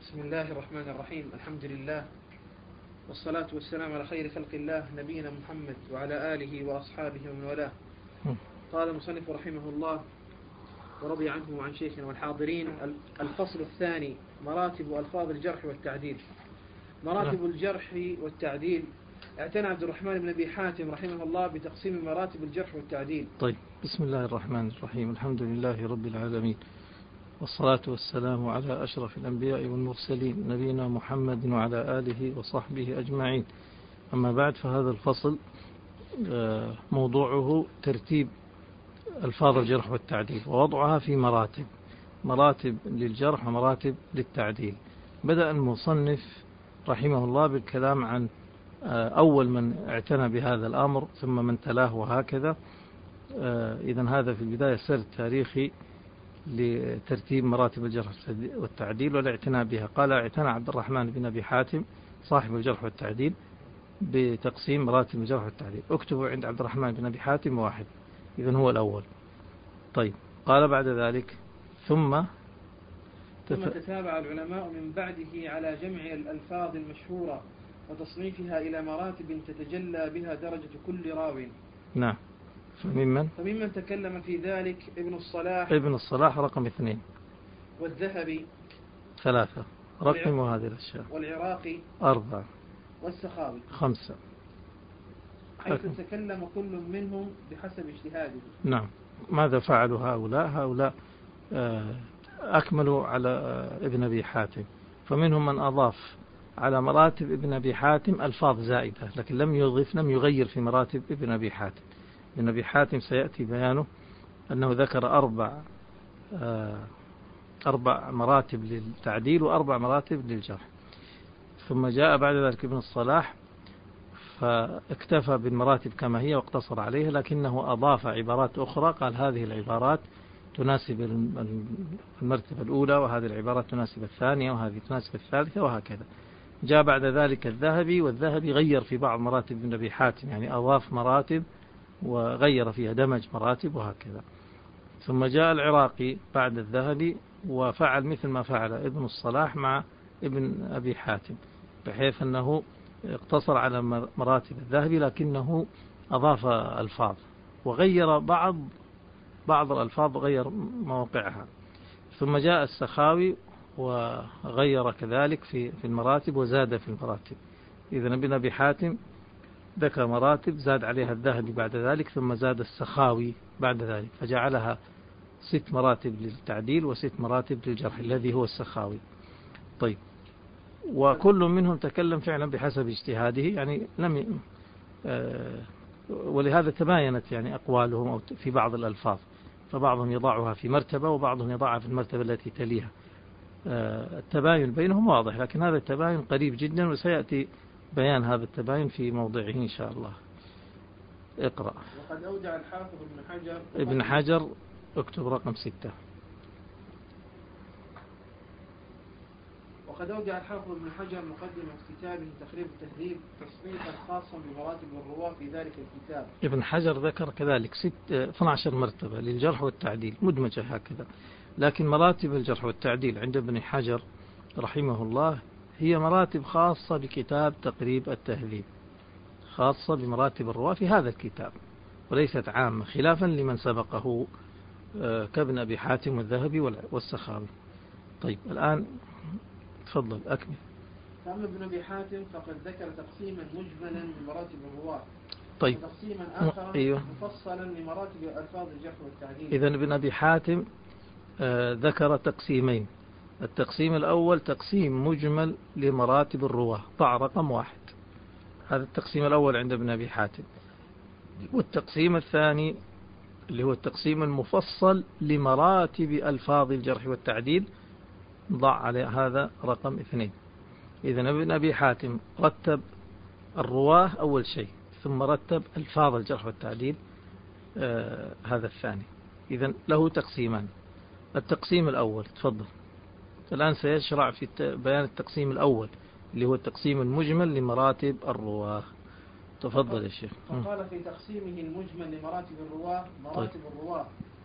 بسم الله الرحمن الرحيم. الحمد لله والصلاة والسلام على خير خلق الله نبينا محمد وعلى آله وأصحابه ومن والاه. قال المصنف رحمه الله ورضي عنه وعن شيخنا والحاضرين: الفصل الثاني: مراتب ألفاظ الجرح والتعديل. مراتب الجرح والتعديل. اعتنى عبد الرحمن بن أبي حاتم رحمه الله بتقسيم مراتب الجرح والتعديل. طيب، بسم الله الرحمن الرحيم. الحمد لله رب العالمين، والصلاة والسلام على أشرف الأنبياء والمرسلين نبينا محمد وعلى آله وصحبه أجمعين. أما بعد، فهذا الفصل موضوعه ترتيب ألفاظ الجرح والتعديل ووضعها في مراتب للجرح ومراتب للتعديل. بدأ المصنف رحمه الله بالكلام عن أول من اعتنى بهذا الأمر ثم من تلاه وهكذا. إذن هذا في البداية سرد تاريخي لترتيب مراتب الجرح والتعديل والاعتناء بها. قال: اعتنى عبد الرحمن بن أبي حاتم صاحب الجرح والتعديل بتقسيم مراتب الجرح والتعديل. اكتبوا عند عبد الرحمن بن أبي حاتم واحد، إذن هو الأول. طيب، قال بعد ذلك: ثم تتابع العلماء من بعده على جمع الألفاظ المشهورة وتصنيفها إلى مراتب تتجلى بها درجة كل راو. نعم. فممن تكلم في ذلك ابن الصلاح رقم 2، والذهبي 3، رقموا هذه الأشياء، والعراقي 4، والسخاوي 5، حيث تكلم كل منهم بحسب اجتهاده. نعم. ماذا فعلوا هؤلاء أكملوا على ابن أبي حاتم، فمنهم من أضاف على مراتب ابن أبي حاتم ألفاظ زائدة، لكن لم يغير في مراتب ابن أبي حاتم. ابن أبي حاتم سيأتي بيانه أنه ذكر 4 مراتب للتعديل و4 مراتب للجرح. ثم جاء بعد ذلك ابن الصلاح فاكتفى بالمراتب كما هي واقتصر عليها، لكنه أضاف عبارات أخرى. قال: هذه العبارات تناسب المرتبة الأولى، وهذه العبارات تناسب الثانية، وهذه تناسب الثالثة، وهكذا. جاء بعد ذلك الذهبي، والذهبي غير في بعض مراتب ابن أبي حاتم، يعني أضاف مراتب وغير فيها، دمج مراتب وهكذا. ثم جاء العراقي بعد الذهبي وفعل مثل ما فعل ابن الصلاح مع ابن أبي حاتم، بحيث أنه اقتصر على مراتب الذهبي، لكنه أضاف ألفاظ وغير بعض الألفاظ وغير مواقعها. ثم جاء السخاوي وغير كذلك في المراتب وزاد في المراتب. إذن ابن أبي حاتم ذكر مراتب، زاد عليها الذهبي بعد ذلك، ثم زاد السخاوي بعد ذلك، فجعلها 6 مراتب للتعديل و6 مراتب للجرح الذي هو السخاوي. طيب، وكل منهم تكلم فعلا بحسب اجتهاده، يعني ولهذا تباينت يعني أقوالهم أو في بعض الألفاظ، فبعضهم يضعها في مرتبة وبعضهم يضعها في المرتبة التي تليها. التباين بينهم واضح، لكن هذا التباين قريب جدا، وسيأتي بيان هذا التباين في موضعه إن شاء الله. اقرأ. وقد أودع الحافظ ابن حجر اكتب رقم 6. وقد أودع الحافظ ابن حجر مقدمة كتابه تقريب التهذيب تصنيفا خاصا بمراتب الرواة في ذلك الكتاب. ابن حجر ذكر كذلك 12 مرتبة للجرح والتعديل مدمجة هكذا، لكن مراتب الجرح والتعديل عند ابن حجر رحمه الله هي مراتب خاصة بكتاب تقريب التهذيب، خاصة بمراتب الرواة في هذا الكتاب، وليست عامة، خلافا لمن سبقه كابن أبي حاتم والذهبي والسخاوي. طيب، الآن تفضل أكمل. فأما ابن أبي حاتم فقد ذكر تقسيما مجملا لمراتب الرواة، طيب، وتقسيما آخر أيوه، مفصلا لمراتب ألفاظ الجرح والتعديل. إذن ابن أبي حاتم ذكر تقسيمين. التقسيم الأول تقسيم مجمل لمراتب الرواة، ضع رقم 1. هذا التقسيم الأول عند ابن أبي حاتم. والتقسيم الثاني اللي هو التقسيم المفصل لمراتب ألفاظ الجرح والتعديل، ضع على هذا رقم 2. إذن ابن أبي حاتم رتب الرواه أول شيء، ثم رتب ألفاظ الجرح والتعديل هذا الثاني. إذن له تقسيمان. التقسيم الأول، تفضل. الآن سيشرع في بيان التقسيم الأول اللي هو التقسيم المجمل لمراتب الرواه. تفضل يا شيخ. فقال في تقسيمه المجمل لمراتب الرواه: مراتب الرواه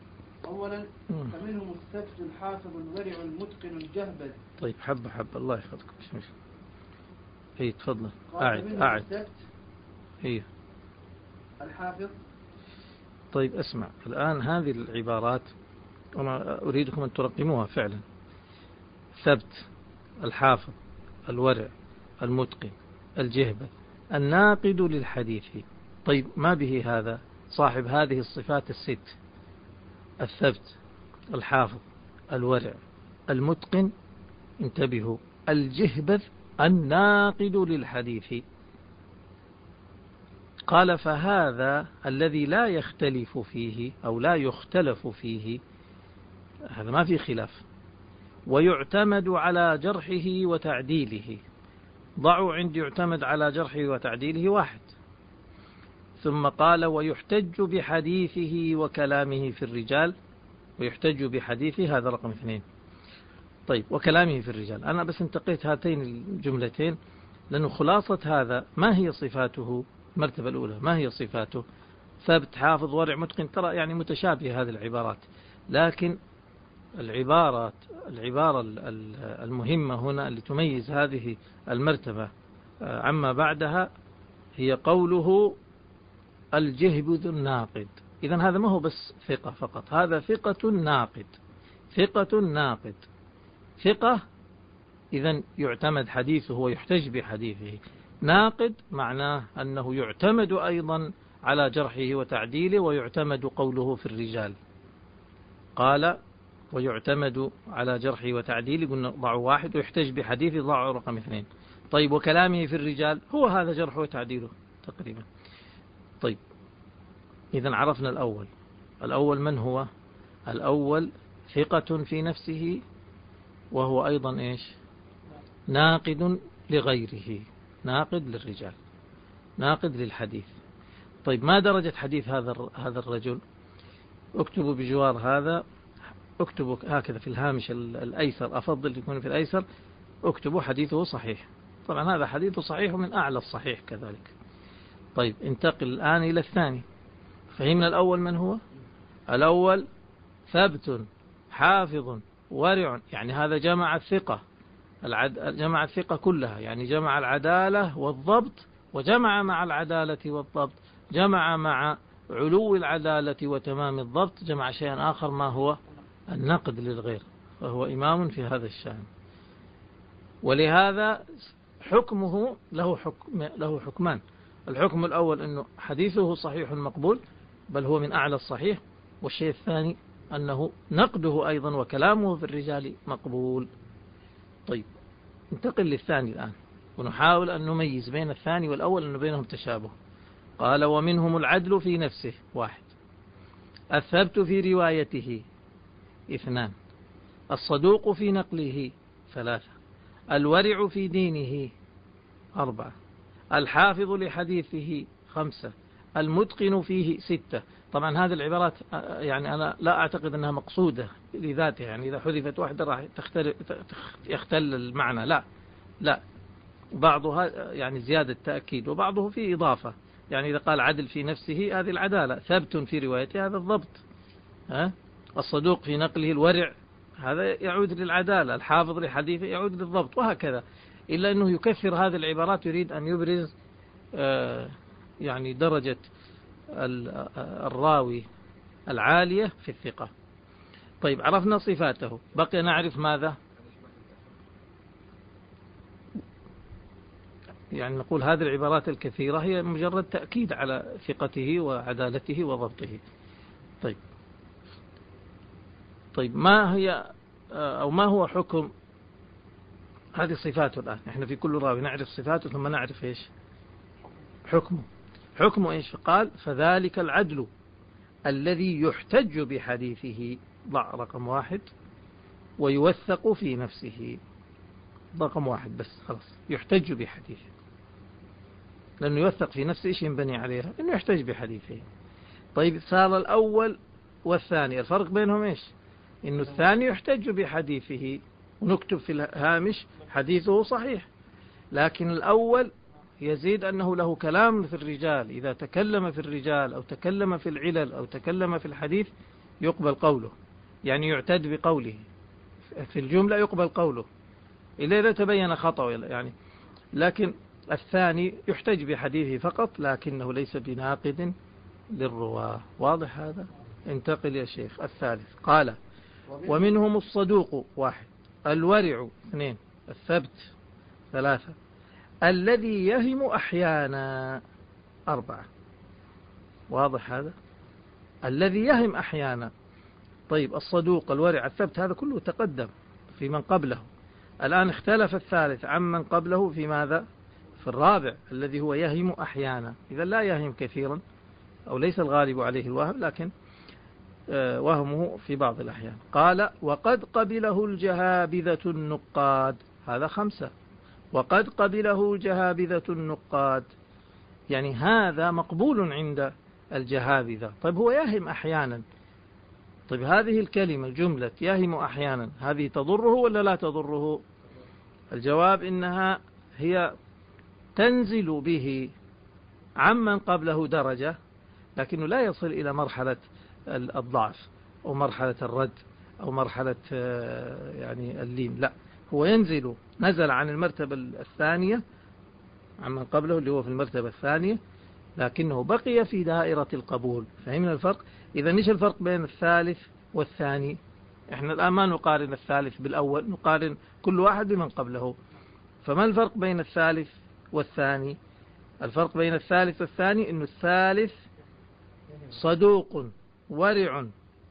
أولا فمنهم الثبت الحافظ الورع المتقن الجهبذ. طيب حبة الله يحفظكم. اي تفضل. قاعد الثبت اي الحافظ. طيب اسمع الآن هذه العبارات أنا أريدكم أن ترقموها فعلا. ثبت الحافظ الورع المتقن الجهبذ الناقد للحديث. طيب ما به هذا صاحب هذه الصفات الست: الثبت الحافظ الورع المتقن، انتبهوا، الجهبذ الناقد للحديث. قال فهذا الذي لا يختلف فيه أو لا يختلف فيه، هذا ما في خلاف، ويعتمد على جرحه وتعديله. ضعوا عندي يعتمد على جرحه وتعديله واحد. ثم قال ويحتج بحديثه وكلامه في الرجال. ويحتج بحديثه هذا رقم 2. طيب وكلامه في الرجال، أنا بس انتقيت هاتين الجملتين لأنه خلاصة هذا ما هي صفاته. المرتبة الأولى ما هي صفاته؟ ثبت حافظ ورع متقن. ترى يعني متشابهة هذه العبارات، لكن العبارة المهمة هنا اللي تميز هذه المرتبة عما بعدها هي قوله الجهبذ الناقد. إذن هذا ما هو بس ثقة فقط، هذا ثقة ناقد. ثقة ناقد، ثقة إذن يعتمد حديثه ويحتج بحديثه. ناقد معناه أنه يعتمد أيضا على جرحه وتعديله، ويعتمد قوله في الرجال. قال ويعتمد على جرحه وتعديله، قلنا ضعوا واحد، ويحتج بحديثه ضعوا رقم 2. طيب وكلامه في الرجال هو هذا جرحه وتعديله تقريبا. طيب إذن عرفنا الأول من هو؟ الأول ثقة في نفسه، وهو أيضا إيش؟ ناقد لغيره، ناقد للرجال، ناقد للحديث. طيب ما درجة حديث هذا الرجل؟ اكتبوا بجوار هذا، اكتبوا هكذا في الهامش الأيسر، أفضل يكون في الأيسر، اكتبوا حديثه صحيح. طبعا هذا حديث صحيح من أعلى الصحيح كذلك. طيب انتقل الآن إلى الثاني. فهمنا الأول من هو؟ الأول ثبت حافظ ورع، يعني هذا جمع الثقة، جمع الثقة كلها، يعني جمع العدالة والضبط، وجمع مع العدالة والضبط، جمع مع علو العدالة وتمام الضبط، جمع شيئا آخر ما هو النقد للغير، فهو إمام في هذا الشأن. ولهذا حكمه له حكمان. الحكم الأول أنه حديثه صحيح مقبول، بل هو من أعلى الصحيح. والشيء الثاني أنه نقده أيضا وكلامه في الرجال مقبول. طيب انتقل للثاني الآن، ونحاول أن نميز بين الثاني والأول أنه بينهم تشابه. قال ومنهم العدل في نفسه 1، الثبت في روايته 2، الصدوق في نقله 3، الورع في دينه 4، الحافظ لحديثه 5، المتقن فيه 6. طبعا هذه العبارات يعني أنا لا أعتقد أنها مقصودة لذاتها، يعني إذا حذفت واحدة راح يختل المعنى. لا بعضها يعني زيادة تأكيد، وبعضه فيه إضافة. يعني إذا قال عدل في نفسه هذه العدالة، ثبت في روايته هذا الضبط، الصدوق في نقله الورع هذا يعود للعدالة، الحافظ لحديثه يعود للضبط، وهكذا. إلا أنه يكثر هذه العبارات، يريد أن يبرز يعني درجة الراوي العالية في الثقة. طيب عرفنا صفاته، بقي نعرف ماذا؟ يعني نقول هذه العبارات الكثيرة هي مجرد تأكيد على ثقته وعدالته وضبطه. طيب ما هي أو ما هو حكم هذه صفاته الآن؟ نحن في كل راوي نعرف صفاته ثم نعرف إيش حكمه إيش؟ قال فذلك العدل الذي يحتج بحديثه، ضع رقم 1، ويوثق في نفسه، رقم 1 بس خلاص، يحتج بحديثه، لأنه يوثق في نفسه إيش ينبني عليها؟ إنه يحتج بحديثه. طيب صار الأول والثاني، الفرق بينهم إيش؟ إنه الثاني يحتج بحديثه، ونكتب في الهامش حديثه صحيح، لكن الأول يزيد أنه له كلام في الرجال، إذا تكلم في الرجال أو تكلم في العلل أو تكلم في الحديث يقبل قوله، يعني يعتد بقوله في الجملة، يقبل قوله إلا إذا تبين خطأ يعني. لكن الثاني يحتج بحديثه فقط لكنه ليس بناقد للرواة. واضح هذا؟ انتقل يا شيخ. الثالث قال ومنهم الصدوق 1، الورع 2، الثبت 3، الذي يهم أحيانا 4. واضح هذا؟ الذي يهم أحيانا. طيب الصدوق الورع الثبت هذا كله تقدم في من قبله. الآن اختلف الثالث عن من قبله في ماذا؟ في الرابع الذي هو يهم أحيانا. إذا لا يهم كثيرا أو ليس الغالب عليه الوهم، لكن وهمه في بعض الأحيان. قال وقد قبله الجهابذة النقاد، هذا 5. وقد قبله الجهابذة النقاد، يعني هذا مقبول عند الجهابذة. طيب هو يهم أحيانا. طيب هذه الكلمة الجملة يهم أحيانا هذه تضره ولا لا تضره؟ الجواب إنها هي تنزل به عمن قبله درجة، لكنه لا يصل إلى مرحلة الضعف أو مرحلة الرد أو مرحلة يعني اللين. لا، هو نزل عن المرتبة الثانية عمن قبله اللي هو في المرتبة الثانية، لكنه بقي في دائرة القبول. فهمنا الفرق؟ إذا إيش الفرق بين الثالث والثاني؟ إحنا الآن ما نقارن الثالث بالأول، نقارن كل واحد بمن قبله. فما الفرق بين الثالث والثاني؟ الفرق بين الثالث والثاني إنه الثالث صدوق ورع،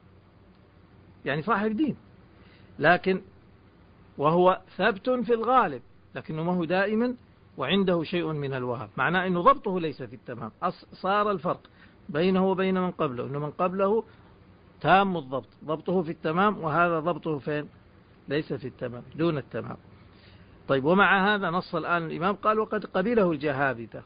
يعني صاحب دين، لكن وهو ثبت في الغالب، لكنه ما هو دائما وعنده شيء من الوهم، معناه أنه ضبطه ليس في التمام. صار الفرق بينه وبين من قبله أنه من قبله تام الضبط، ضبطه في التمام، وهذا ضبطه فين؟ ليس في التمام، دون التمام. طيب ومع هذا نص الآن الإمام قال وقد قبله الجهابذة،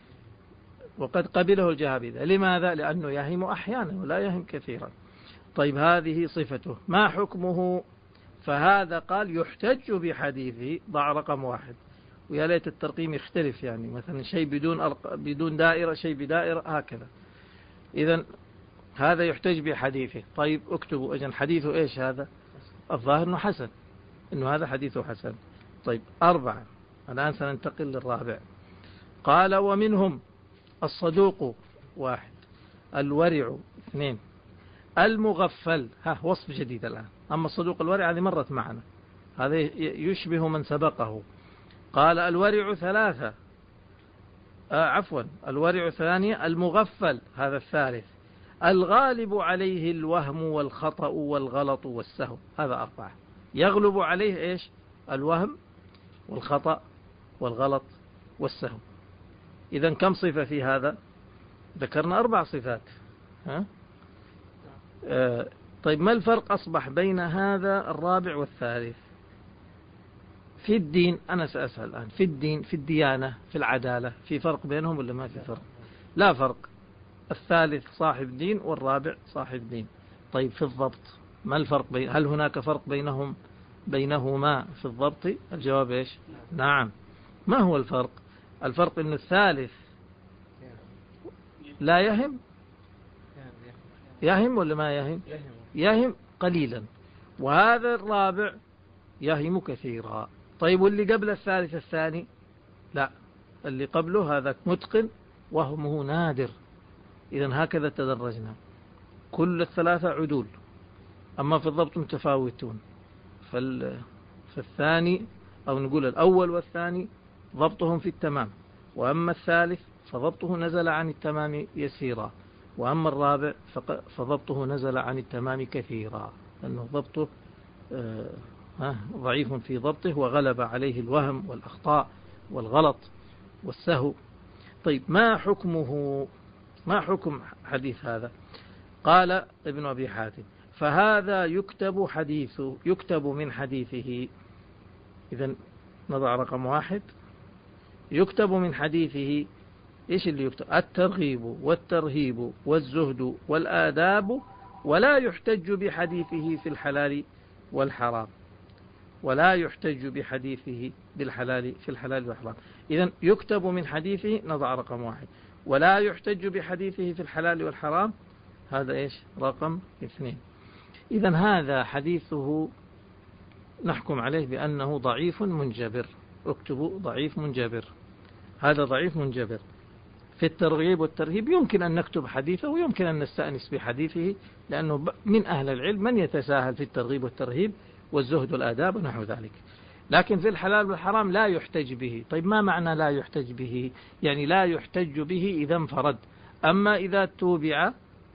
وقد قبله الجهابذة. لماذا؟ لأنه يهم أحيانا ولا يهم كثيرا. طيب هذه صفته، ما حكمه؟ فهذا قال يحتج بحديثه، ضع رقم 1. ويا ليت الترقيم يختلف، يعني مثلا شيء بدون دائرة، شيء بدائرة، هكذا. إذن هذا يحتج بحديثه. طيب اكتبوا أجل حديثه إيش هذا؟ الظاهر أنه حسن، أنه هذا حديثه حسن. طيب 4. الآن سننتقل للرابع. قال ومنهم الصدوق 1، الورع 2، المغفل. وصف جديد الآن. أما الصدوق الورع هذه مرت معنا، هذا يشبه من سبقه. قال الورع 3، عفوا الورع 2، المغفل هذا الثالث، الغالب عليه الوهم والخطأ والغلط والسهو، هذا 4. يغلب عليه إيش؟ الوهم والخطأ والغلط والسهو. إذن كم صفة في هذا؟ ذكرنا 4 صفات. طيب ما الفرق أصبح بين هذا الرابع والثالث؟ في الدين، أنا سأسأل الآن، في الدين، في الديانة، في العدالة، في فرق بينهم ولا ما في فرق؟ لا فرق. الثالث صاحب دين والرابع صاحب دين. طيب في الضبط ما الفرق هل هناك فرق بينهما في الضبط؟ الجواب إيش؟ نعم. ما هو الفرق؟ الفرق إن الثالث لا يهم ولا ما يهم؟ يهم قليلا، وهذا الرابع يهم كثيرا. طيب واللي قبل الثالث الثاني؟ لا، اللي قبله هذا متقن وهمه نادر. إذن هكذا تدرجنا، كل 3 عدول، أما في الضبط متفاوتون. فالثاني أو نقول الأول والثاني ضبطهم في التمام، وأما الثالث فضبطه نزل عن التمام يسيرا، وأما الرابع فضبطه نزل عن التمام كثيرا، لأنه ضبطه ضعيف في ضبطه، وغلب عليه الوهم والأخطاء والغلط والسهو. طيب ما حكمه؟ ما حكم حديث هذا؟ قال ابن أبي حاتم فهذا يكتب من حديثه. إذن نضع رقم 1، يكتب من حديثه. إيش اللي يكتب؟ الترغيب والترهيب والزهد والآداب، ولا يحتج بحديثه في الحلال والحرام، ولا يحتج بحديثه بالحلال في الحلال والحرام. إذن يكتب من حديثه، نضع رقم 1، ولا يحتج بحديثه في الحلال والحرام، هذا إيش رقم 2. إذن هذا حديثه نحكم عليه بأنه ضعيف منجبر. اكتبوا ضعيف منجبر، هذا ضعيف منجبر. في الترغيب والترهيب يمكن أن نكتب حديثه ويمكن أن نستأنس بحديثه، لأنه من أهل العلم من يتساهل في الترغيب والترهيب والزهد والآداب ونحو ذلك. لكن في الحلال والحرام لا يحتج به. طيب ما معنى لا يحتج به؟ يعني لا يحتج به إذا انفرد، أما إذا توبع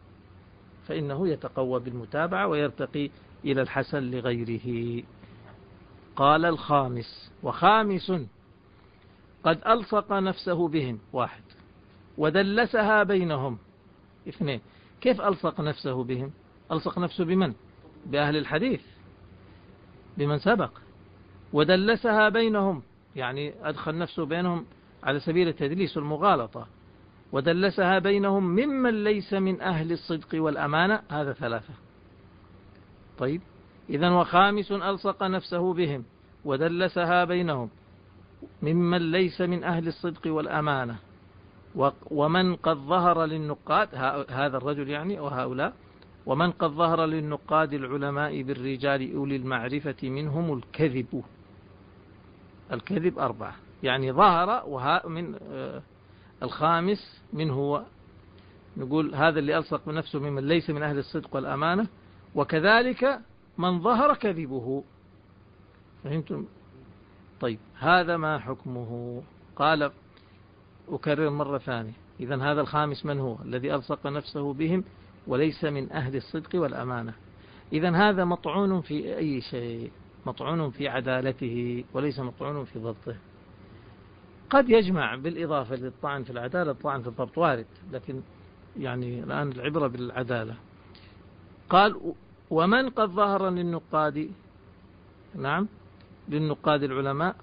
فإنه يتقوى بالمتابعة ويرتقي إلى الحسن لغيره. قال الخامس: وخامس قد ألصق نفسه بهم 1 ودلسها بينهم 2. كيف ألصق نفسه بهم؟ ألصق نفسه بمن؟ بأهل الحديث، بمن سبق. ودلسها بينهم يعني أدخل نفسه بينهم على سبيل التدليس والمغالطة. ودلسها بينهم ممن ليس من أهل الصدق والأمانة، هذا 3. طيب إذن وخامس ألصق نفسه بهم ودلسها بينهم ممن ليس من أهل الصدق والأمانة، ومن قد ظهر للنقاد، هذا الرجل يعني وهؤلاء، ومن قد ظهر للنقاد العلماء بالرجال أولي المعرفة منهم الكذب. الكذب 4 يعني ظهر، من الخامس من هو؟ نقول هذا اللي ألصق بنفسه ممن ليس من أهل الصدق والأمانة، وكذلك من ظهر كذبه. فهمتم؟ طيب هذا ما حكمه؟ قال أكرر مرة ثانية. إذن هذا الخامس من هو؟ الذي ألصق نفسه بهم وليس من أهل الصدق والأمانة. إذن هذا مطعون في أي شيء؟ مطعون في عدالته وليس مطعون في ضبطه. قد يجمع بالإضافة للطعن في العدالة الطعن في الضبط، وارد، لكن يعني الآن العبرة بالعدالة. قال ومن قد ظهر للنقاد، نعم، للنقاد العلماء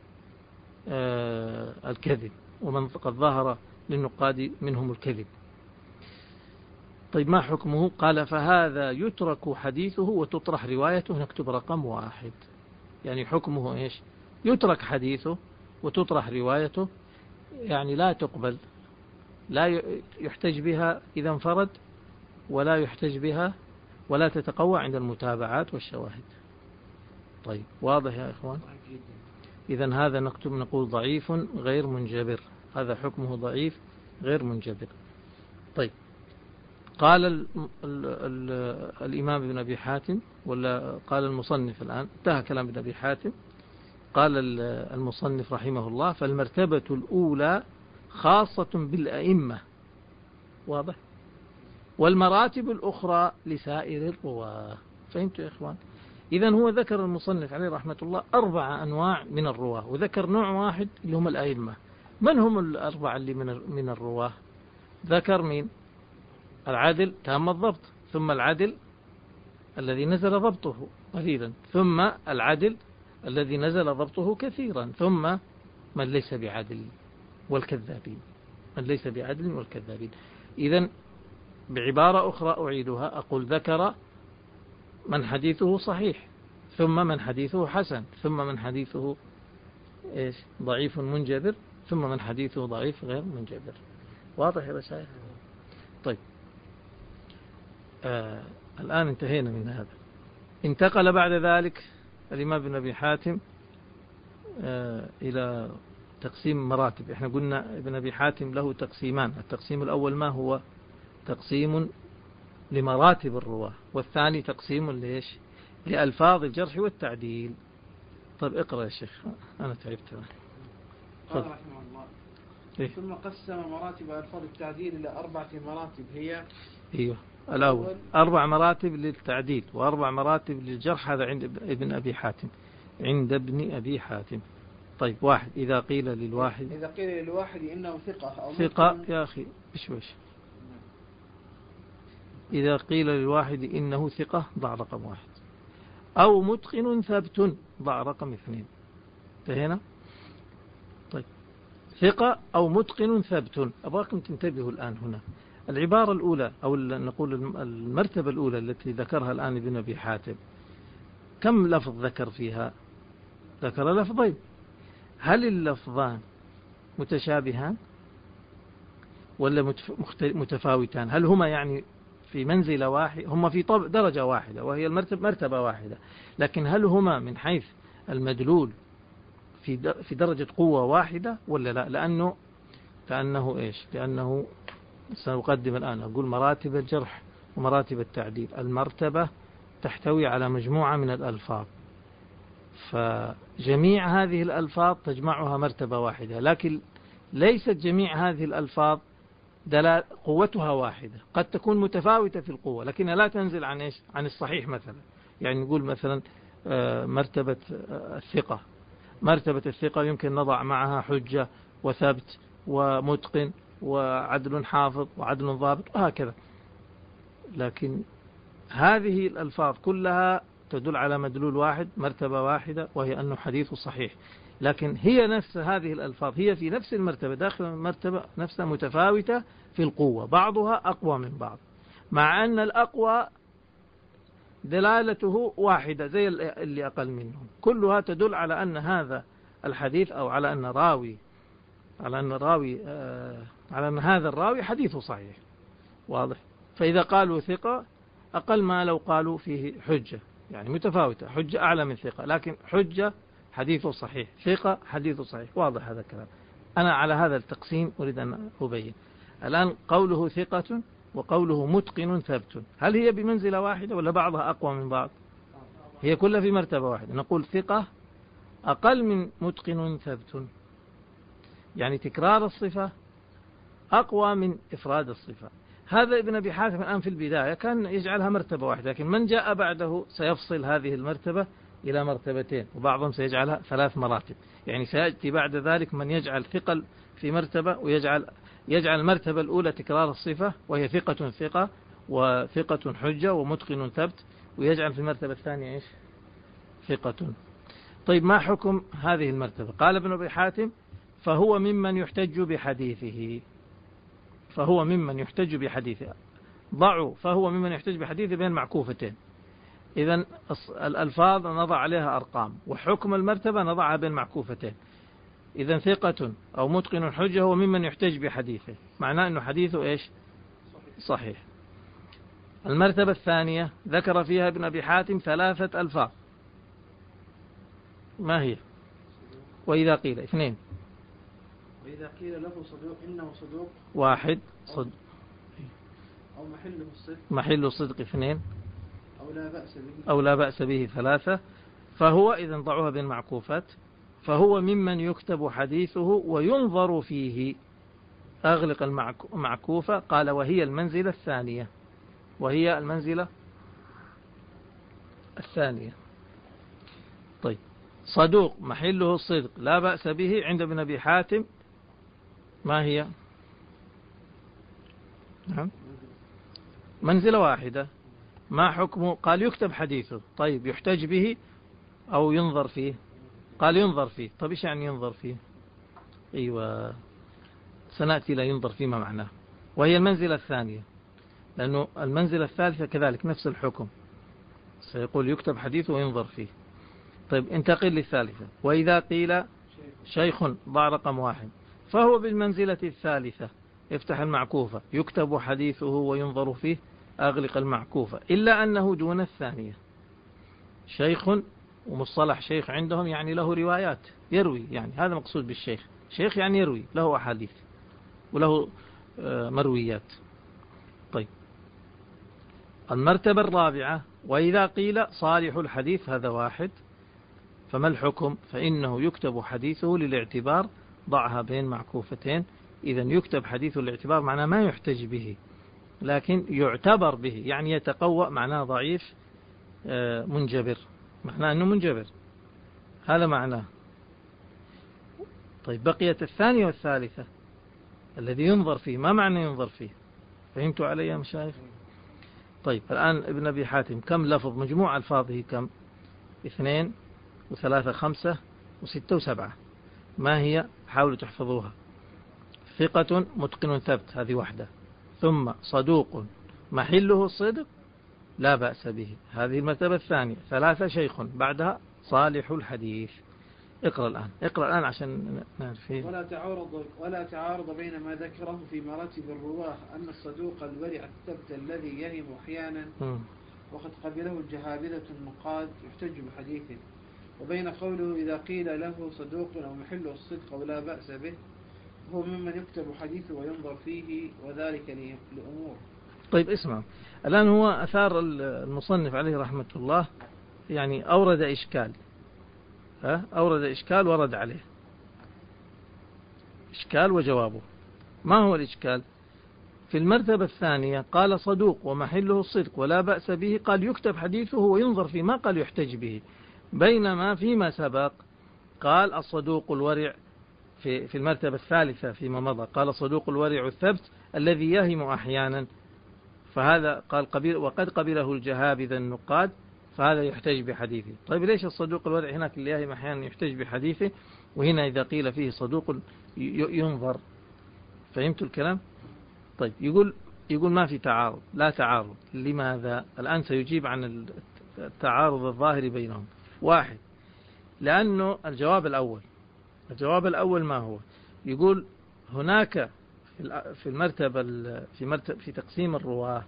الكذب، ومن قد ظهر للنقاد منهم الكذب. طيب ما حكمه؟ قال فهذا يترك حديثه وتطرح روايته. نكتب رقم 1. يعني حكمه إيش؟ يترك حديثه وتطرح روايته، يعني لا تقبل، لا يحتج بها إذا انفرد، ولا يحتج بها ولا تتقوى عند المتابعات والشواهد. طيب واضح يا إخوان؟ إذن هذا نكتب نقول ضعيف غير منجبر، هذا حكمه ضعيف غير منجبر. طيب قال الإمام ابن أبي حاتم، ولا قال المصنف الآن انتهى كلام ابن أبي حاتم. قال المصنف رحمه الله فالمرتبة الأولى خاصة بالأئمة، واضح، والمراتب الأخرى لسائر الرواة. فهمتوا يا إخوان؟ إذن هو ذكر المصنف عليه رحمة الله 4 أنواع من الرواة، وذكر نوع واحد اللي هم الأئمة. من هم 4 اللي من الرواة؟ ذكر مين؟ العدل تام الضبط، ثم العدل الذي نزل ضبطه قليلا، ثم العدل الذي نزل ضبطه كثيرا، ثم من ليس بعدل والكذابين. من ليس بعدل والكذابين. إذن بعبارة أخرى أعيدها، أقول ذكر من حديثه صحيح، ثم من حديثه حسن، ثم من حديثه إيش؟ ضعيف منجبر، ثم من حديثه ضعيف غير منجبر. واضح يا مشايخ؟ طيب الآن انتهينا من هذا. انتقل بعد ذلك الإمام ابن أبي حاتم إلى تقسيم مراتب. احنا قلنا ابن أبي حاتم له تقسيمان. التقسيم الأول ما هو؟ تقسيم لمراتب الرواة، والثاني تقسيم ليش؟ لألفاظ الجرح والتعديل. طيب اقرأ يا شيخ، أنا تعبت. قال رحمه الله إيه؟ ثم قسم مراتب ألفاظ التعديل إلى 4 مراتب هي ايوه الأول 4 مراتب للتعديل و4 مراتب للجرح. هذا عند ابن أبي حاتم، عند ابن أبي حاتم. طيب 1 إذا قيل للواحد، إذا قيل للواحد إنه ثقة أو ثقة يا أخي بشويش. إذا قيل للواحد إنه ثقة ضع رقم 1، أو متقن ثبت ضع رقم 2. انتهينا؟ طيب ثقة أو متقن ثبت، أبغاكم تنتبهوا الآن هنا. العبارة الأولى أو نقول المرتبة الأولى التي ذكرها الآن ابن أبي حاتم، كم لفظ ذكر فيها؟ ذكر لفظين. هل اللفظان متشابهان ولا متفاوتان؟ هل هما يعني في منزلة واحدة، هم في درجة واحدة وهي مرتبة واحدة، لكن هل هما من حيث المدلول في درجة قوة واحدة ولا لا؟ لأنه سأقدم الآن أقول مراتب الجرح ومراتب التعديل. المرتبة تحتوي على مجموعة من الألفاظ، فجميع هذه الألفاظ تجمعها مرتبة واحدة، لكن ليست جميع هذه الألفاظ قوتها واحدة، قد تكون متفاوتة في القوة لكنها لا تنزل عن الصحيح مثلا. يعني نقول مثلا مرتبة الثقة، مرتبة الثقة يمكن نضع معها حجة وثبت ومتقن وعدل حافظ وعدل ضابط وهكذا، لكن هذه الألفاظ كلها تدل على مدلول واحد، مرتبة واحدة، وهي أنه حديث صحيح. لكن هي نفس هذه الألفاظ هي في نفس المرتبة داخل المرتبة نفسها متفاوتة في القوة، بعضها أقوى من بعض، مع أن الأقوى دلالته واحدة زي اللي أقل منهم، كلها تدل على أن هذا الحديث أو على أن هذا الراوي حديثه صحيح. واضح؟ فإذا قالوا ثقة أقل ما لو قالوا فيه حجة، يعني متفاوتة، حجة أعلى من ثقة، لكن حجة حديثه صحيح، ثقة حديثه صحيح. واضح هذا الكلام؟ أنا على هذا التقسيم أريد أن أبين. الآن قوله ثقة وقوله متقن ثبت، هل هي بمنزلة واحدة ولا بعضها أقوى من بعض؟ هي كلها في مرتبة واحدة. نقول ثقة أقل من متقن ثبت، يعني تكرار الصفة أقوى من إفراد الصفة. هذا ابن أبي حاتم الآن في البداية كان يجعلها مرتبة واحدة، لكن من جاء بعده سيفصل هذه المرتبة إلى مرتبتين، وبعضهم سيجعلها 3 مراتب. يعني سيأتي بعد ذلك من يجعل ثقل في مرتبة ويجعل المرتبة الأولى تكرار الصفة وهي ثقة وثقة حجة ومتقن ثبت، ويجعل في المرتبة الثانية إيش؟ ثقة. طيب ما حكم هذه المرتبة؟ قال ابن أبي حاتم فهو ممن يحتج بحديثه. ضعوا فهو ممن يحتج بحديثه بين معكوفتين. إذن الألفاظ نضع عليها أرقام، وحكم المرتبة نضعها بين معكوفتين. إذن ثقة أو متقن حجة هو ممن يحتج بحديثه، معناه أنه حديثه إيش؟ صحيح. المرتبة الثانية ذكر فيها ابن أبي حاتم 3 ألفاظ، ما هي؟ وإذا قيل 2، وإذا قيل له صدوق إنه صدوق 1، أو محله الصدق محل الصدق 2، أو لا أو لا بأس بأس به به 3. فهو إذن ضعوها بين معكوفات، فهو ممن يكتب حديثه وينظر فيه. أغلق المعكوفة. قال وهي المنزلة الثانية. طيب صدوق محله الصدق لا بأس به عند ابن أبي حاتم ما هي؟ نعم منزلة واحدة. ما حكمه؟ قال يكتب حديثه. طيب يحتج به أو ينظر فيه؟ قال ينظر فيه. طيب إيش يعني ينظر فيه؟ أيوة سنأتي لا ينظر فيه ما معناه. وهي المنزلة الثانية، لأنه المنزلة الثالثة كذلك نفس الحكم، سيقول يكتب حديثه وينظر فيه. طيب انتقل للثالثة. وإذا قيل شيخ ضع رقم 1 فهو بالمنزلة الثالثة. افتح المعكوفة يكتب حديثه وينظر فيه، أغلق المعكوفة، إلا أنه دون الثانية. شيخ ومصطلح شيخ عندهم يعني له روايات يروي، يعني هذا مقصود بالشيخ. شيخ يعني يروي، له أحاديث وله مرويات. طيب المرتبة الرابعة وإذا قيل صالح الحديث، هذا 1. فما الحكم؟ فإنه يكتب حديثه للاعتبار، ضعها بين معكوفتين. إذن يكتب حديثه للاعتبار معناه ما يحتج به، لكن يعتبر به، يعني يتقوى، معناه ضعيف منجبر، معناه أنه منجبر، هذا معناه. طيب بقيت الثانية والثالثة الذي ينظر فيه. ما معنى ينظر فيه؟ فهمتوا علي يا مشايخ؟ طيب الآن ابن أبي حاتم كم لفظ؟ مجموع ألفاظه كم؟ 2 و3 5 و6 و7. ما هي؟ حاولوا تحفظوها. ثقة متقن ثبت، هذه 1. ثم صدوق محله الصدق لا بأس به، هذه المرتبة الثانية. 3 شيخ، بعدها صالح الحديث. اقرأ الآن، اقرأ الآن عشان نعرف فيه. ولا تعارض بين ما ذكره في مراتب الرواه أن الصدوق الورع الثبت الذي يهم أحيانا وقد قبله الجهابذة النقاد يحتج بحديثه، وبين قوله إذا قيل له صدوق أو محله الصدق ولا بأس به هو ممن يكتب حديثه وينظر فيه، وذلك لأمور. طيب اسمع الآن، هو أثار المصنف عليه رحمة الله يعني أورد إشكال، أورد إشكال ورد عليه إشكال وجوابه. ما هو الإشكال؟ في المرتبة الثانية قال صدوق ومحله الصدق ولا بأس به، قال يكتب حديثه وينظر فيه، ما قال يحتج به. بينما فيما سبق قال الصدوق الورع في المرتبة الثالثة فيما مضى قال صدوق الورع الثبت الذي يهم أحيانا، فهذا قال قبيل وقد قبله الجهابذة النقاد، فهذا يحتج بحديثه. طيب ليش الصدوق الورع هناك اللي يهم أحيانا يحتج بحديثه، وهنا إذا قيل فيه صدوق ينظر؟ فهمت الكلام؟ طيب يقول ما في تعارض، لا تعارض. لماذا؟ الآن سيجيب عن التعارض الظاهر بينهم. واحد، لأنه الجواب الأول ما هو؟ يقول هناك في المرتبة في تقسيم الرواه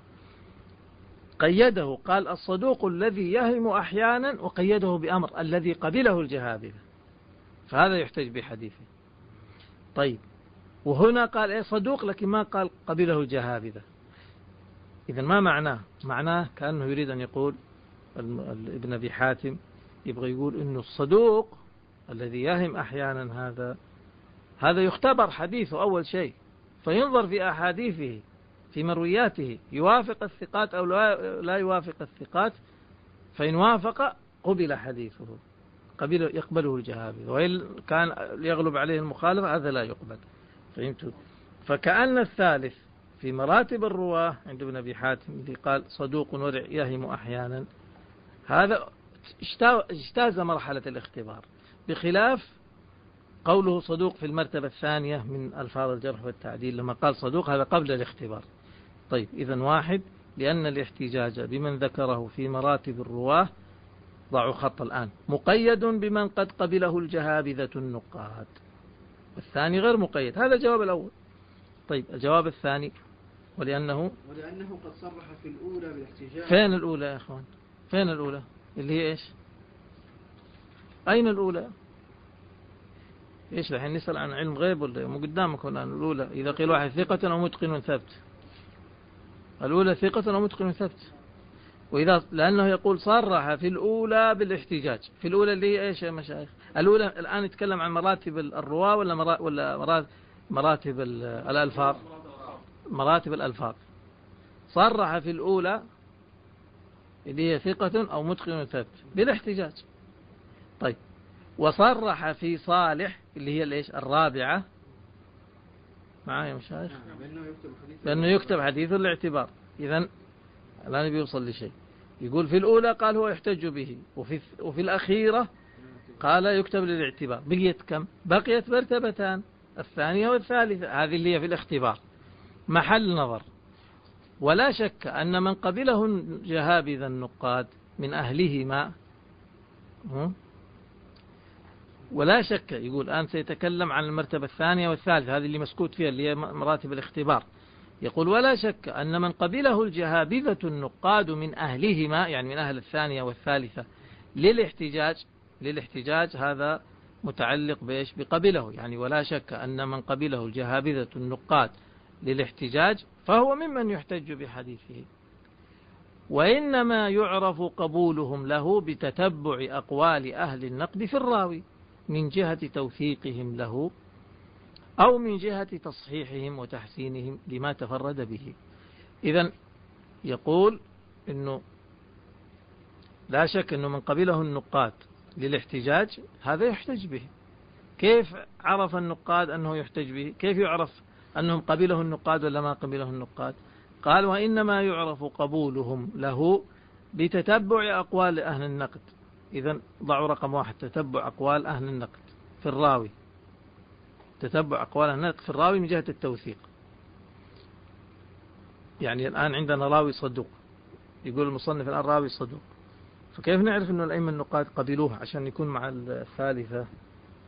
قيده، قال الصدوق الذي يهم أحيانا، وقيده بأمر الذي قبله الجهابذة، فهذا يحتج بحديثه. طيب وهنا قال إيه صدوق، لكن ما قال قبله الجهابذة. إذن ما معناه كأنه يريد أن يقول ابن أبي حاتم يبغى يقول إنه الصدوق الذي يهم أحيانا هذا يختبر حديثه أول شيء، فينظر في أحاديثه في مروياته يوافق الثقات أو لا يوافق الثقات، فإن وافق قبل حديثه يقبله الجهابذة، وإن كان يغلب عليه المخالفة هذا لا يقبل. فهمتوا؟ فكأن الثالث في مراتب الرواة عند ابن أبي حاتم اللي قال صدوق ورع يهم أحيانا، هذا اجتاز مرحلة الاختبار، بخلاف قوله صدوق في المرتبة الثانية من ألفاظ الجرح والتعديل لما قال صدوق هذا قبل الاختبار. طيب إذن واحد، لأن الاحتجاج بمن ذكره في مراتب الرواة، ضعوا خط الآن، مقيد بمن قد قبله الجهابذة النقاد، والثاني غير مقيد. هذا الجواب الأول. طيب الجواب الثاني، ولأنه قد صرح في الأولى بالاحتجاج. فين الأولى يا أخوان؟ فين الأولى اللي هي إيش؟ أين الأولى؟ إيش الحين نسأل عن علم غيب ولا مو قدامكم الآن؟ الأولى إذا قيل واحد ثقة أو متقن ثبت، الأولى ثقة أو متقن ثبت. وإذا لأنه يقول صرح في الأولى بالاحتجاج، في الأولى اللي هي إيش يا مشايخ؟ الأولى الآن يتكلم عن مراتب الرواة ولا مراتب الألفاظ؟ مراتب الألفاظ. صرح في الأولى اللي هي ثقة أو متقن ثبت بالاحتجاج. طيب وصرح في صالح اللي هي الإيش الرابعة معايا يا مشايخ؟ بأنه يكتب حديث الاعتبار. إذن الآن بيوصل لشيء، يقول في الأولى قال هو يحتج به، وفي الأخيرة قال يكتب للاعتبار. بقيت كم؟ بقيت مرتبتان، الثانية والثالثة، هذه اللي هي في الاختبار محل نظر. ولا شك أن من قبله جهابذة النقاد من أهلهما، ولا شك يقول الآن سيتكلم عن المرتبة الثانية والثالثة، هذه اللي مسكوت فيها اللي هي مراتب الاختبار. يقول ولا شك أن من قبله الجهابذة النقاد من أهلهما، يعني من أهل الثانية والثالثة للاحتجاج هذا متعلق بإيش؟ بقبله. يعني ولا شك أن من قبله الجهابذة النقاد للاحتجاج فهو ممن يحتج بحديثه، وإنما يعرف قبولهم له بتتبع أقوال أهل النقد في الراوي من جهة توثيقهم له أو من جهة تصحيحهم وتحسينهم لما تفرد به. إذن يقول إنه لا شك أنه من قبله النقاد للاحتجاج هذا يحتج به. كيف عرف النقاد أنه يحتج به؟ كيف يعرف أنهم قبله النقاد ولا ما قبله النقاد؟ قال وإنما يعرف قبولهم له بتتبع أقوال أهل النقد. إذن ضعوا رقم واحد، تتبع أقوال أهل النقد في الراوي، تتبع أقوال أهل النقد في الراوي من جهة التوثيق. يعني الآن عندنا راوي صدوق، يقول المصنف الآن راوي صدوق، فكيف نعرف أن الأئمة النقاد قبلوه عشان يكون مع الثالثة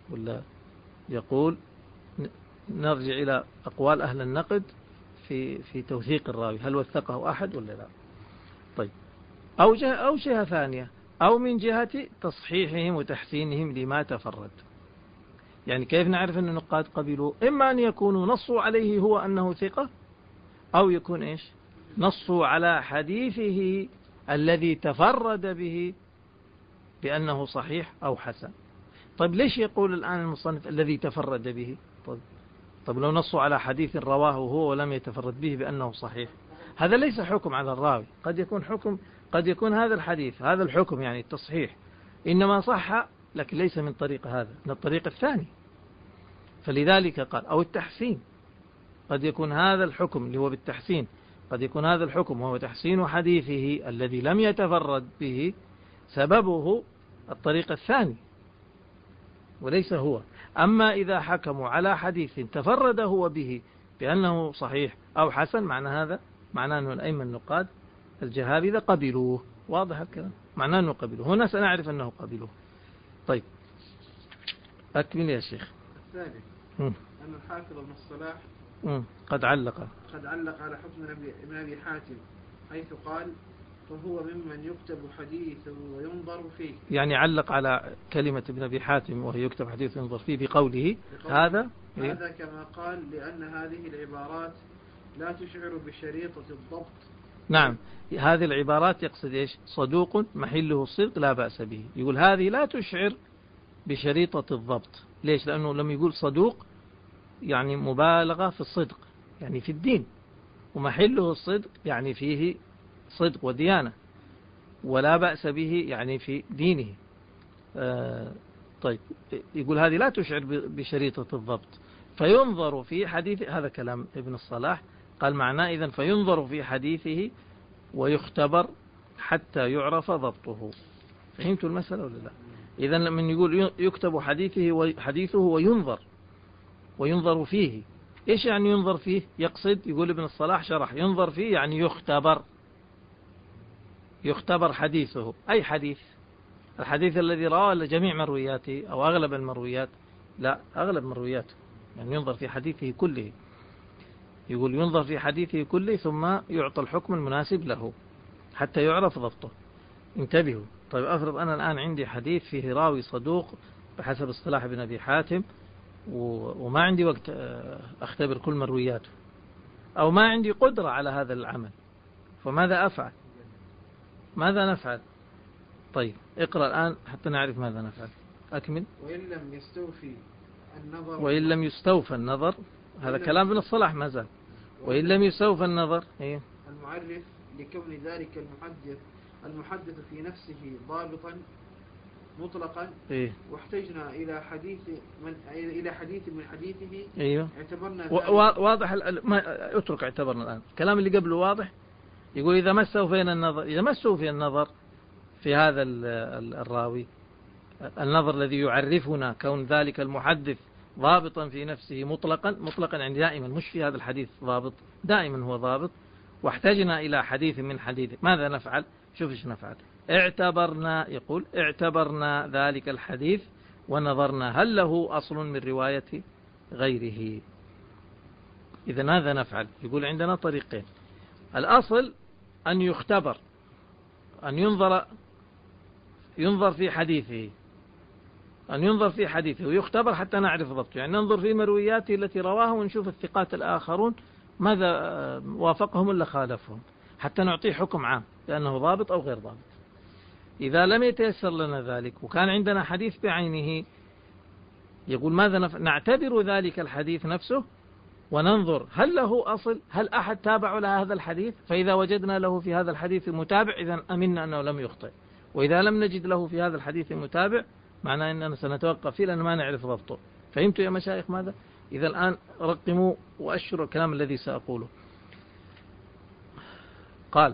ولا يقول نرجع إلى أقوال أهل النقد في توثيق الراوي، هل وثقه أحد ولا لا؟ طيب، أو جهة ثانية، أو من جهة تصحيحهم وتحسينهم لما تفرد. يعني كيف نعرف أن النقاد قبلوه؟ إما أن يكونوا نصوا عليه هو أنه ثقة، أو يكون إيش؟ نصوا على حديثه الذي تفرد به بأنه صحيح أو حسن. طيب ليش يقول الآن المصنف الذي تفرد به؟ طيب لو نصوا على حديث رواه هو ولم يتفرد به بأنه صحيح، هذا ليس حكم على الراوي. قد يكون حكم، قد يكون هذا الحديث، هذا الحكم يعني التصحيح إنما صح لكن ليس من طريق هذا، من الطريق الثاني. فلذلك قال أو التحسين، قد يكون هذا الحكم اللي هو بالتحسين، قد يكون هذا الحكم وهو تحسين حديثه الذي لم يتفرد به سببه الطريق الثاني وليس هو. أما إذا حكموا على حديث تفرد هو به بأنه صحيح أو حسن، معناه أن الأئمة النقاد الجهابذة قبلوه. واضح الكلام؟ معناه أنه قبلوه. هنا سنعرف أنه قبلوه. طيب أكمل يا شيخ. الثاني أن الحافظ ابن الصلاح قد علق على حكم ابن أبي حاتم حيث قال فهو ممن يكتب حديثه وينظر فيه. يعني علق على كلمة ابن أبي حاتم وهي يكتب حديث وينظر فيه بقوله هذا كما قال لأن هذه العبارات لا تشعر بشريطة الضبط. نعم، هذه العبارات يقصد إيش؟ صدوق محله الصدق لا بأس به. يقول هذه لا تشعر بشريطة الضبط. ليش؟ لأنه لم يقول صدوق يعني مبالغة في الصدق يعني في الدين، ومحله الصدق يعني فيه صدق وديانة، ولا بأس به يعني في دينه. طيب يقول هذه لا تشعر بشريطة الضبط، فينظر في حديث، هذا كلام ابن الصلاح، قال معناه إذن فينظر في حديثه ويختبر حتى يعرف ضبطه. فهمتوا المسألة ولا لا؟ إذن لما يقول يكتب حديثه وينظر فيه، إيش يعني ينظر فيه؟ يقصد، يقول ابن الصلاح شرح، ينظر فيه يعني يختبر حديثه. أي حديث؟ الحديث الذي رواه لجميع مروياته أو أغلب المرويات؟ لا، أغلب مروياته. يعني ينظر في حديثه كله. يقول ينظر في حديثه كله ثم يعطى الحكم المناسب له حتى يعرف ضبطه. انتبهوا. طيب أفرض أنا الآن عندي حديث فيه راوي صدوق بحسب اصطلاح ابن أبي حاتم، وما عندي وقت أختبر كل مروياته، أو ما عندي قدرة على هذا العمل، فماذا أفعل؟ ماذا نفعل؟ طيب اقرأ الآن حتى نعرف ماذا نفعل. أكمل. وإن لم يستوفى النظر، هذا كلام ابن الصلاح ما زال. وإن لم يستوفى النظر المعرف لكون ذلك المحدث في نفسه ضابطا مطلقا، واحتجنا إلى حديث من حديثه، اعتبرنا واضح. اترك اعتبرنا الآن. الكلام اللي قبله واضح. يقول إذا ما استوفي النظر في هذا الراوي، النظر الذي يعرفنا كون ذلك المحدث ضابطا في نفسه مطلقا يعني دائما، مش في هذا الحديث ضابط، دائما هو ضابط، واحتجنا إلى حديث من حديثه، ماذا نفعل؟ شوف ايش نفعل. اعتبرنا ذلك الحديث ونظرنا هل له أصل من رواية غيره. إذا ماذا نفعل؟ يقول عندنا طريقين. الأصل أن يختبر، أن ينظر في حديثه، ويختبر حتى نعرف ضبطه. يعني ننظر في مروياته التي رواها ونشوف الثقات الآخرون ماذا وافقهم ولا خالفهم، حتى نعطيه حكم عام لأنه ضابط أو غير ضابط. إذا لم يتيسر لنا ذلك وكان عندنا حديث بعينه، يقول ماذا نعتبر ذلك الحديث نفسه وننظر هل له أصل، هل أحد تابع على هذا الحديث، فإذا وجدنا له في هذا الحديث متابع إذا أمنا أنه لم يخطئ، وإذا لم نجد له في هذا الحديث متابع معناه أننا سنتوقف فيه لأن ما نعرف ضبطه. فهمتوا يا مشايخ ماذا؟ إذا الآن رقموا وأشروا الكلام الذي سأقوله. قال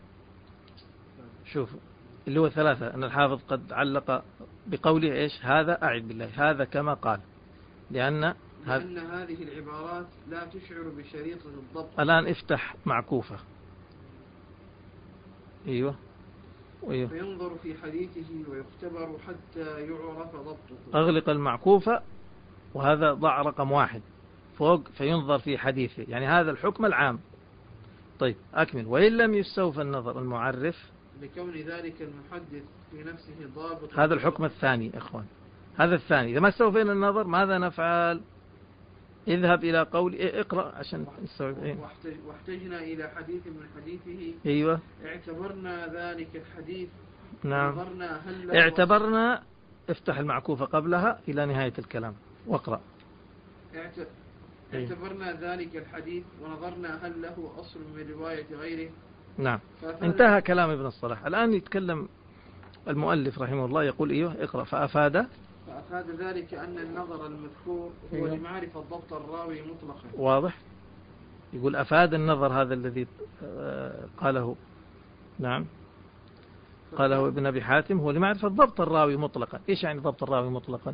شوفوا اللي هو 3، أن الحافظ قد علق بقوله إيش؟ هذا أعد بالله، هذا كما قال، لأن هذه العبارات لا تشعر بشريطة الضبط. الآن افتح معكوفة. أيوة فينظر في حديثه ويختبر حتى يعرف ضبطه. أغلق المعكوفة، وهذا ضع رقم 1 فوق، فينظر في حديثه، يعني هذا الحكم العام. طيب أكمل. وإن لم يستوفى النظر المعرف لكون ذلك المحدث في نفسه ضابط. هذا الحكم الثاني إخوان، هذا الثاني. إذا ما استوفينا النظر ماذا نفعل؟ اذهب إلى قول اقرأ عشان نستوعب. واحتجنا إلى حديث من حديثه. أيوة. اعتبرنا ذلك الحديث. نعم. نظرنا هل اعتبرنا، افتح المعكوفة قبلها إلى نهاية الكلام واقرأ. اعتبرنا ذلك الحديث ونظرنا هل له أصل من رواية غيره. نعم. انتهى كلام ابن الصلاح. الآن يتكلم المؤلف رحمه الله، يقول ايوه اقرأ. فأفاد ذلك أن النظر المذكور هو لمعرفة ضبط الراوي مطلقا. واضح. يقول أفاد النظر هذا الذي قاله، نعم، قاله ابن أبي حاتم، هو لمعرفة ضبط الراوي مطلقا. إيش يعني ضبط الراوي مطلقا؟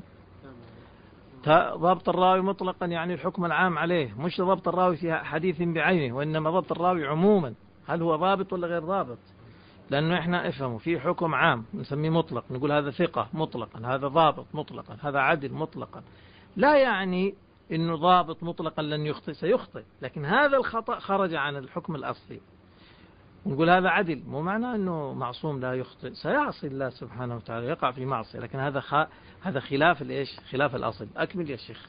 ضبط الراوي مطلقا يعني الحكم العام عليه، مش ضبط الراوي في حديث بعينه، وإنما ضبط الراوي عموما، هل هو ضابط ولا غير ضابط. لأنه إحنا افهموا في حكم عام نسميه مطلق، نقول هذا ثقة مطلقا، هذا ضابط مطلقا، هذا عدل مطلقا. لا يعني إنه ضابط مطلقا لن يخطئ، سيخطئ، لكن هذا الخطأ خرج عن الحكم الأصلي. ونقول هذا عدل، مو معناه أنه معصوم لا يخطئ، سيعصي الله سبحانه وتعالى، يقع في معصية، لكن هذا خلاف الإيش؟ خلاف الأصل. أكمل يا شيخ.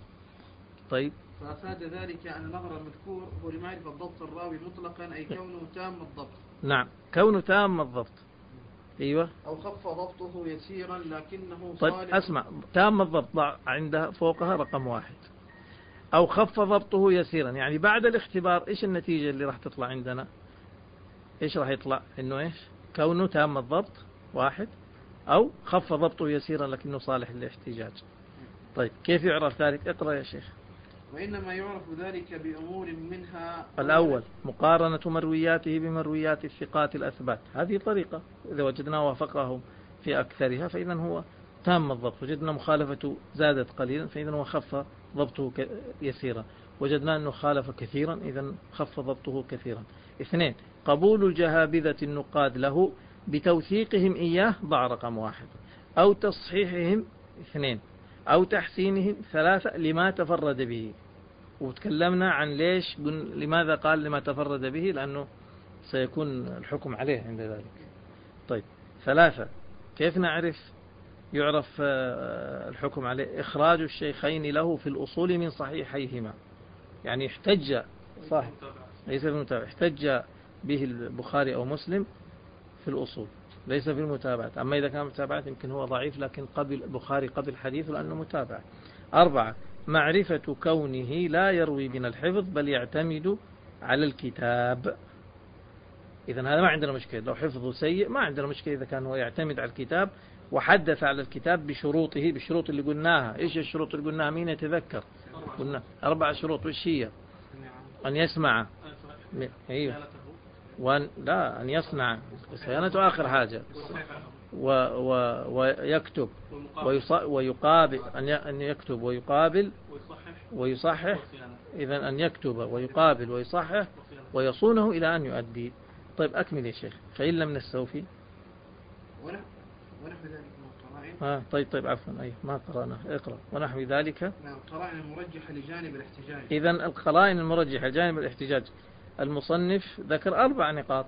طيب. فأفاد ذلك أن النظر المذكور هو لمعرفة ضبط الراوي مطلقا، أي كونه تام الضبط. نعم، كونه تام الضبط. أيوة. أو خف ضبطه يسيرا لكنه طيب صالح. أسمع، تام الضبط ضع عندها فوقها رقم 1. أو خف ضبطه يسيرا، يعني بعد الاختبار إيش النتيجة اللي راح تطلع عندنا؟ إيش راح يطلع؟ إنه إيش؟ كونه تام الضبط 1، أو خف ضبطه يسيرا لكنه صالح للاحتجاج. طيب كيف يعرف ذلك؟ اقرأ يا شيخ. وإنما يعرف ذلك بأمور منها. الأول مقارنة مروياته بمرويات الثقات الأثبات، هذه طريقة، إذا وجدنا وافقهم في أكثرها فإذا هو تام الضبط. وجدنا مخالفته زادت قليلا فإذا هو خف ضبطه يسيرا. وجدنا أنه خالف كثيرا إذا خف ضبطه كثيرا. 2 قبول الجهابذة النقاد له بتوثيقهم إياه، ضع رقم 1، أو تصحيحهم 2، أو تحسينهم 3 لما تفرد به. وتكلمنا عن لماذا قال لما تفرد به، لأنه سيكون الحكم عليه عند ذلك. طيب 3 كيف يعرف الحكم عليه؟ إخراج الشيخين له في الأصول من صحيحيهما، يعني احتج صاحب ليس في المتابعة، احتج به البخاري أو مسلم في الأصول، ليس في المتابعة. أما إذا كان متابعة يمكن هو ضعيف، لكن قبل البخاري قبل حديثه لأنه متابعة. 4 معرفة كونه لا يروي من الحفظ بل يعتمد على الكتاب. إذن هذا ما عندنا مشكلة، لو حفظه سيء ما عندنا مشكلة إذا كان هو يعتمد على الكتاب وحدث على الكتاب بشروطه، بالشروط اللي قلناها. إيش الشروط اللي قلناها؟ مين يتذكر؟ قلنا 4 شروط. وش هي؟ أن يسمع، أيوه، لا أن يصنع، صيانته آخر حاجة، ويكتب ويقابل، أن يكتب ويقابل ويصحح. إذن أن يكتب ويقابل ويصحح ويصونه إلى أن يؤدي. طيب أكمل يا شيخ. فإن لم نستوفي ونحو ذلك من القرائن. طيب عفوا، ما قرأنا، اقرأ. ونحو ذلك القرائن المرجحة لجانب الاحتجاج. إذن القرائن المرجحة لجانب الاحتجاج. المصنف ذكر 4 نقاط.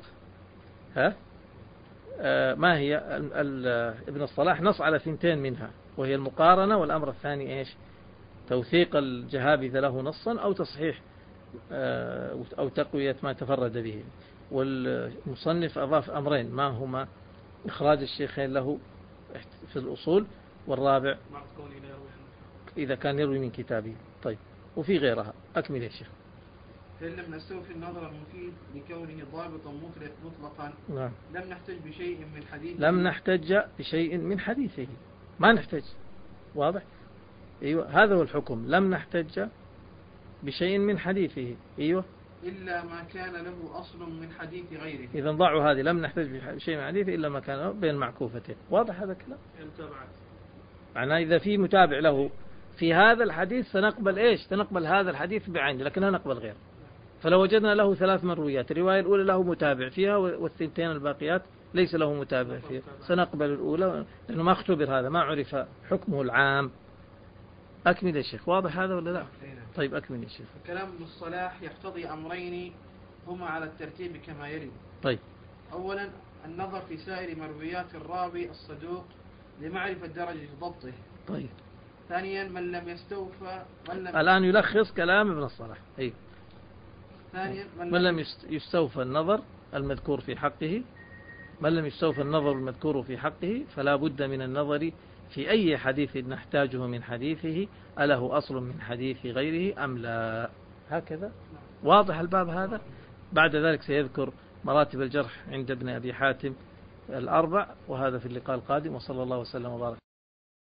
ما هي؟ ابن الصلاح نص على 2 منها، وهي المقارنة، والأمر الثاني إيش؟ توثيق الجهابذة له نصا، أو تصحيح أو تقوية ما تفرد به. والمصنف أضاف أمرين، ما هما؟ إخراج الشيخين له في الأصول، والرابع إذا كان يروي من كتابه. طيب وفي غيرها. أكمل يا شيخ. فإن لم نستوفي النظر المفيد لكونه ضابطا مطلقا. نعم. لم نحتج بشيء من حديثه. لم نحتج بشيء من حديثه، ما نحتج. واضح؟ أيوة، هذا هو الحكم. لم نحتج بشيء من حديثه. أيوة، إلا ما كان له أصل من حديث غيره. إذا ضعوا هذه، لم نحتج بشيء من حديثه إلا ما كان له بين معكوفتين. واضح هذا الكلام؟ معناه إذا في متابع له في هذا الحديث سنقبل إيش؟ سنقبل هذا الحديث بعينه، لكن لا نقبل غيره. فلو وجدنا له 3 مرويات، الرواية الأولى له متابع فيها، والثنتين الباقيات ليس له متابع فيه، سنقبل الأولى لأنه ما اختبر هذا، ما عرف حكمه العام. أكمل يا شيخ، واضح هذا ولا لا؟ طيب أكمل يا شيخ. كلام ابن الصلاح يقتضي أمرين هما على الترتيب كما يلي. طيب. أولا النظر في سائر مرويات الراوي الصدوق لمعرفة درجة ضبطه. طيب. ثانيا من لم يستوفى الآن يلخص كلام ابن الصلاح. أي. ثانيا من لم يستوفى النظر المذكور في حقه، من لم يستوفى النظر المذكور في حقه فلا بد من النظر في أي حديث نحتاجه من حديثه، أله أصل من حديث غيره أم لا. هكذا واضح الباب هذا. بعد ذلك سيذكر مراتب الجرح عند ابن أبي حاتم الأربع، وهذا في اللقاء القادم، وصلى الله وسلم وبارك.